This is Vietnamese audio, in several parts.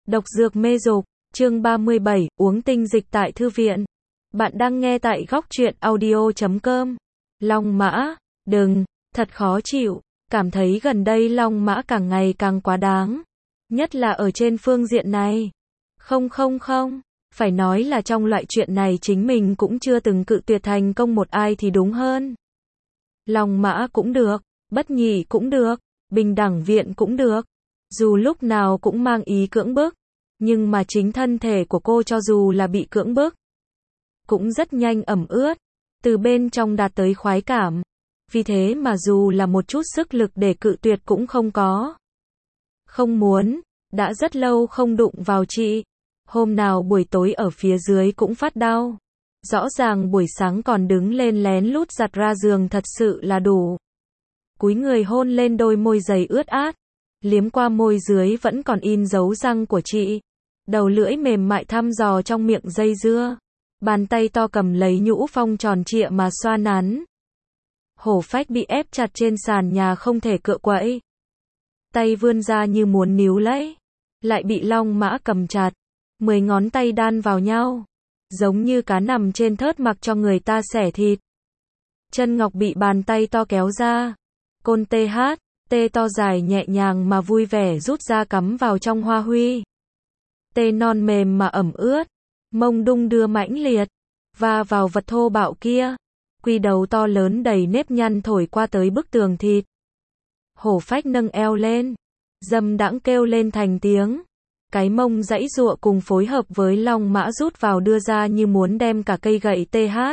Độc dược mê dục, chương 37, uống tinh dịch tại thư viện. Bạn đang nghe tại góc truyện audio.com. Long Mã, đừng, thật khó chịu, cảm thấy gần đây Long Mã càng ngày càng quá đáng. Nhất là ở trên phương diện này. Không, phải nói là trong loại chuyện này chính mình cũng chưa từng cự tuyệt thành công một ai thì đúng hơn. Long Mã cũng được, bất nhị cũng được, bình đẳng viện cũng được. Dù lúc nào cũng mang ý cưỡng bức, nhưng mà chính thân thể của cô cho dù là bị cưỡng bức, cũng rất nhanh ẩm ướt, từ bên trong đạt tới khoái cảm. Vì thế mà dù là một chút sức lực để cự tuyệt cũng không có. Không muốn, đã rất lâu không đụng vào chị. Hôm nào buổi tối ở phía dưới cũng phát đau. Rõ ràng buổi sáng còn đứng lên lén lút giặt ra giường thật sự là đủ. Cúi người hôn lên đôi môi dày ướt át. Liếm qua môi dưới vẫn còn in dấu răng của chị. Đầu lưỡi mềm mại thăm dò trong miệng dây dưa. Bàn tay to cầm lấy nhũ phong tròn trịa mà xoa nắn. Hổ phách bị ép chặt trên sàn nhà không thể cựa quậy. Tay vươn ra như muốn níu lấy. Lại bị Long Mã cầm chặt. 10 ngón tay đan vào nhau. Giống như cá nằm trên thớt mặc cho người ta xẻ thịt. Chân ngọc bị bàn tay to kéo ra. Côn tê to dài nhẹ nhàng mà vui vẻ rút ra cắm vào trong hoa huy. Tê non mềm mà ẩm ướt. Mông đung đưa mãnh liệt. Va vào vật thô bạo kia. Quy đầu to lớn đầy nếp nhăn thổi qua tới bức tường thịt. Hổ phách nâng eo lên. Dâm đãng kêu lên thành tiếng. Cái mông giãy giụa cùng phối hợp với Long Mã rút vào đưa ra như muốn đem cả cây gậy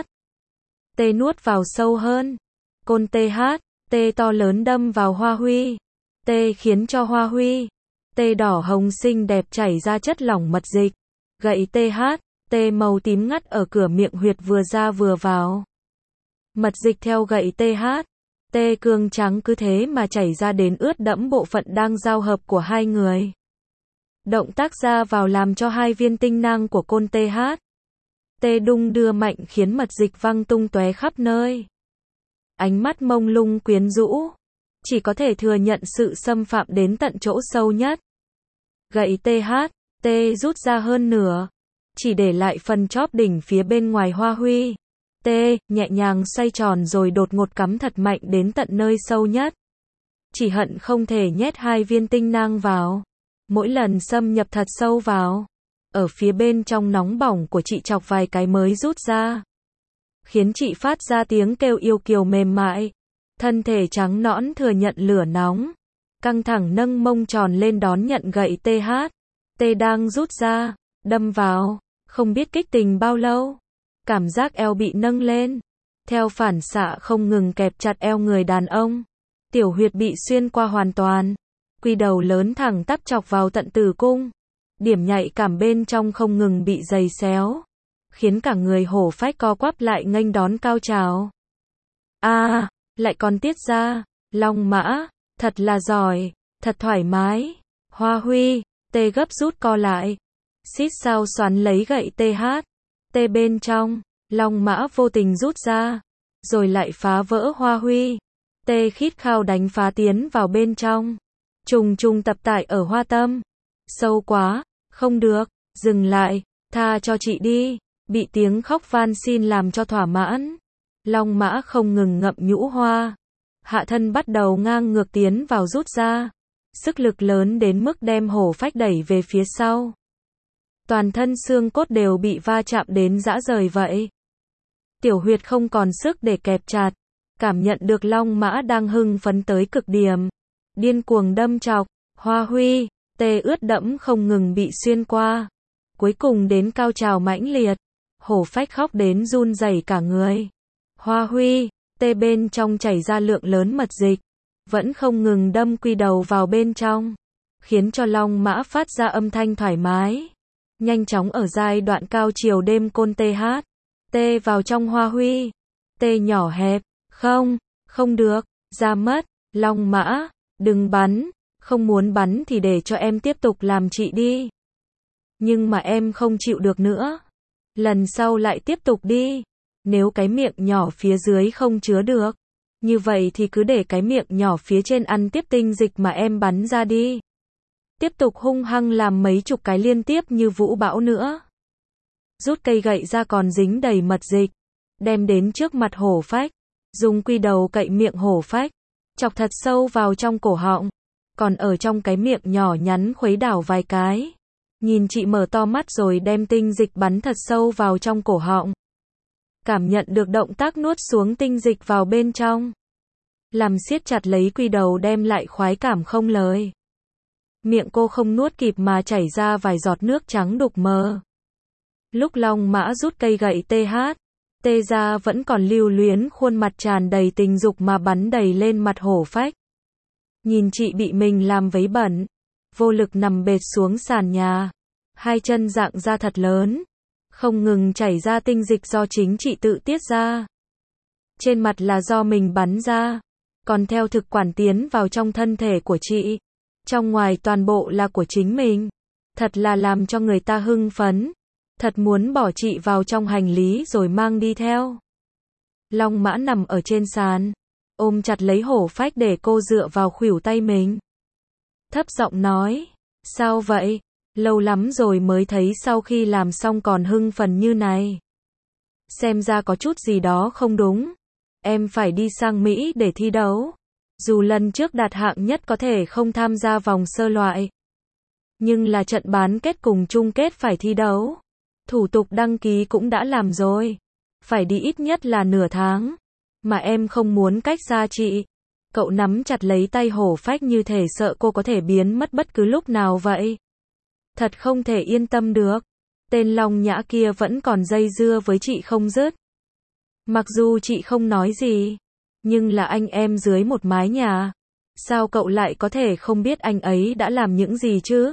tê nuốt vào sâu hơn. Côn tê to lớn đâm vào hoa huy. Tê khiến cho hoa huy. Tê đỏ hồng xinh đẹp chảy ra chất lỏng mật dịch. Gậy tê màu tím ngắt ở cửa miệng huyệt vừa ra vừa vào. Mật dịch theo gậy tê cương trắng cứ thế mà chảy ra đến ướt đẫm bộ phận đang giao hợp của hai người. Động tác ra vào làm cho hai viên tinh nang của côn tê đung đưa mạnh khiến mật dịch văng tung tóe khắp nơi. Ánh mắt mông lung quyến rũ, chỉ có thể thừa nhận sự xâm phạm đến tận chỗ sâu nhất. Gậy tê rút ra hơn nửa, chỉ để lại phần chóp đỉnh phía bên ngoài hoa huy. Tê nhẹ nhàng xoay tròn rồi đột ngột cắm thật mạnh đến tận nơi sâu nhất. Chỉ hận không thể nhét hai viên tinh nang vào. Mỗi lần xâm nhập thật sâu vào, ở phía bên trong nóng bỏng của chị chọc vài cái mới rút ra. Khiến chị phát ra tiếng kêu yêu kiều mềm mại. Thân thể trắng nõn thừa nhận lửa nóng. Căng thẳng nâng mông tròn lên đón nhận gậy tê đang rút ra, đâm vào, không biết kích tình bao lâu. Cảm giác eo bị nâng lên. Theo phản xạ không ngừng kẹp chặt eo người đàn ông. Tiểu huyệt bị xuyên qua hoàn toàn. Quy đầu lớn thẳng tắp chọc vào tận tử cung. Điểm nhạy cảm bên trong không ngừng bị giày xéo. Khiến cả người hổ phách co quắp lại nghênh đón cao trào. Lại còn tiết ra. Long Mã, thật là giỏi, thật thoải mái. Hoa huy, tê gấp rút co lại. Xít sao xoắn lấy gậy tê bên trong. Long Mã vô tình rút ra. Rồi lại phá vỡ hoa huy. Tê khít khao đánh phá tiến vào bên trong. Trùng tập tại ở hoa tâm. Sâu quá, không được, dừng lại, tha cho chị đi. Bị tiếng khóc van xin làm cho thỏa mãn. Long Mã không ngừng ngậm nhũ hoa. Hạ thân bắt đầu ngang ngược tiến vào rút ra. Sức lực lớn đến mức đem hổ phách đẩy về phía sau. Toàn thân xương cốt đều bị va chạm đến rã rời vậy. Tiểu huyệt không còn sức để kẹp chặt. Cảm nhận được Long Mã đang hưng phấn tới cực điểm. Điên cuồng đâm chọc, hoa huy, tê ướt đẫm không ngừng bị xuyên qua. Cuối cùng đến cao trào mãnh liệt. Hổ phách khóc đến run rẩy cả người. Hoa huy, tê bên trong chảy ra lượng lớn mật dịch. Vẫn không ngừng đâm quy đầu vào bên trong. Khiến cho Long Mã phát ra âm thanh thoải mái. Nhanh chóng ở giai đoạn cao chiều đêm côn tê vào trong hoa huy. Tê nhỏ hẹp, không được, ra mất. Long Mã, đừng bắn, không muốn bắn thì để cho em tiếp tục làm chị đi. Nhưng mà em không chịu được nữa. Lần sau lại tiếp tục đi. Nếu cái miệng nhỏ phía dưới không chứa được, như vậy thì cứ để cái miệng nhỏ phía trên ăn tiếp tinh dịch mà em bắn ra đi. Tiếp tục hung hăng làm mấy chục cái liên tiếp như vũ bão nữa. Rút cây gậy ra còn dính đầy mật dịch. Đem đến trước mặt hổ phách. Dùng quy đầu cậy miệng hổ phách. Chọc thật sâu vào trong cổ họng. Còn ở trong cái miệng nhỏ nhắn khuấy đảo vài cái. Nhìn chị mở to mắt rồi đem tinh dịch bắn thật sâu vào trong cổ họng. Cảm nhận được động tác nuốt xuống tinh dịch vào bên trong. Làm siết chặt lấy quy đầu đem lại khoái cảm không lời. Miệng cô không nuốt kịp mà chảy ra vài giọt nước trắng đục mờ. Lúc Long Mã rút cây gậy tê ra vẫn còn lưu luyến khuôn mặt tràn đầy tình dục mà bắn đầy lên mặt hổ phách. Nhìn chị bị mình làm vấy bẩn. Vô lực nằm bệt xuống sàn nhà. Hai chân dạng ra thật lớn. Không ngừng chảy ra tinh dịch do chính chị tự tiết ra. Trên mặt là do mình bắn ra. Còn theo thực quản tiến vào trong thân thể của chị. Trong ngoài toàn bộ là của chính mình. Thật là làm cho người ta hưng phấn. Thật muốn bỏ chị vào trong hành lý rồi mang đi theo. Long Mã nằm ở trên sàn. Ôm chặt lấy hổ phách để cô dựa vào khuỷu tay mình. Thấp giọng nói. Sao vậy? Lâu lắm rồi mới thấy sau khi làm xong còn hưng phấn như này. Xem ra có chút gì đó không đúng. Em phải đi sang Mỹ để thi đấu. Dù lần trước đạt hạng nhất có thể không tham gia vòng sơ loại. Nhưng là trận bán kết cùng chung kết phải thi đấu. Thủ tục đăng ký cũng đã làm rồi. Phải đi ít nhất là nửa tháng. Mà em không muốn cách xa chị. Cậu nắm chặt lấy tay hổ phách như thể sợ cô có thể biến mất bất cứ lúc nào vậy. Thật không thể yên tâm được. Tên Long Nhã kia vẫn còn dây dưa với chị không dứt. Mặc dù chị không nói gì. Nhưng là anh em dưới một mái nhà. Sao cậu lại có thể không biết anh ấy đã làm những gì chứ?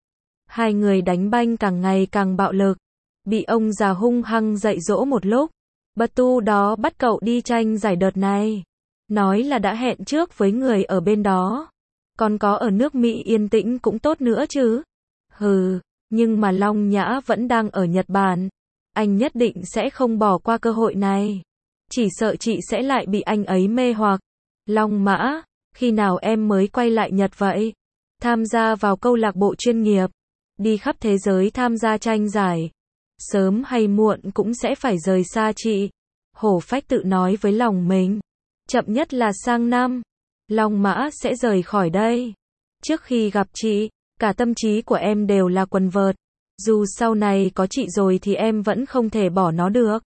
Hai người đánh banh càng ngày càng bạo lực. Bị ông già hung hăng dạy dỗ một lúc. Bất tu đó bắt cậu đi tranh giải đợt này. Nói là đã hẹn trước với người ở bên đó. Còn có ở nước Mỹ yên tĩnh cũng tốt nữa chứ. Hừ, nhưng mà Long Nhã vẫn đang ở Nhật Bản. Anh nhất định sẽ không bỏ qua cơ hội này. Chỉ sợ chị sẽ lại bị anh ấy mê hoặc. Long Mã, khi nào em mới quay lại Nhật vậy? Tham gia vào câu lạc bộ chuyên nghiệp. Đi khắp thế giới tham gia tranh giải. Sớm hay muộn cũng sẽ phải rời xa chị. Hổ phách tự nói với lòng mình. Chậm nhất là sang năm. Long Mã sẽ rời khỏi đây. Trước khi gặp chị, cả tâm trí của em đều là quần vợt. Dù sau này có chị rồi thì em vẫn không thể bỏ nó được.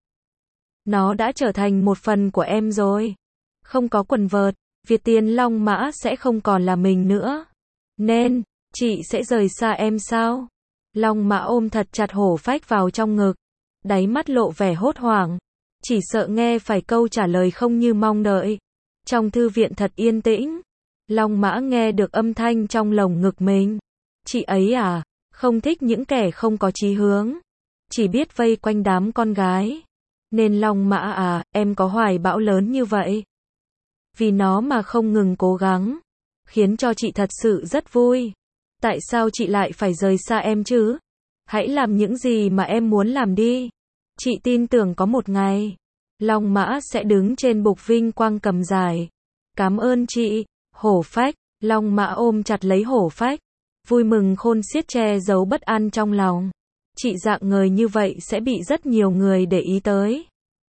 Nó đã trở thành một phần của em rồi. Không có quần vợt, Việt Tiên Long Mã sẽ không còn là mình nữa. Nên, chị sẽ rời xa em sao? Long Mã ôm thật chặt hổ phách vào trong ngực. Đáy mắt lộ vẻ hốt hoảng. Chỉ sợ nghe phải câu trả lời không như mong đợi. Trong thư viện thật yên tĩnh. Long Mã nghe được âm thanh trong lồng ngực mình. Chị ấy à, không thích những kẻ không có chí hướng. Chỉ biết vây quanh đám con gái. Nên Long Mã à, em có hoài bão lớn như vậy. Vì nó mà không ngừng cố gắng. Khiến cho chị thật sự rất vui. Tại sao chị lại phải rời xa em chứ? Hãy làm những gì mà em muốn làm đi. Chị tin tưởng có một ngày. Long Mã sẽ đứng trên bục vinh quang cầm giải. Cảm ơn chị. Hổ phách. Long Mã ôm chặt lấy hổ phách. Vui mừng khôn xiết che giấu bất an trong lòng. Chị dạng người như vậy sẽ bị rất nhiều người để ý tới.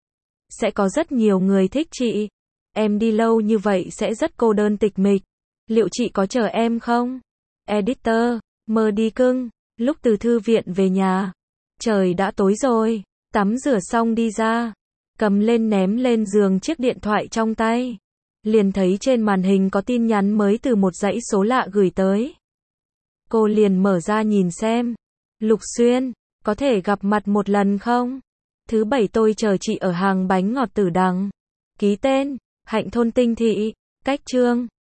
Sẽ có rất nhiều người thích chị. Em đi lâu như vậy sẽ rất cô đơn tịch mịch. Liệu chị có chờ em không? Editor, mơ đi cưng. Lúc từ thư viện về nhà. Trời đã tối rồi. Tắm rửa xong đi ra. Cầm lên ném lên giường chiếc điện thoại trong tay. Liền thấy trên màn hình có tin nhắn mới từ một dãy số lạ gửi tới. Cô liền mở ra nhìn xem. Lục Xuyên, có thể gặp mặt một lần không? Thứ bảy tôi chờ chị ở hàng bánh ngọt Tử Đằng. Ký tên, Hạnh Thôn Tinh Thị, cách Trương.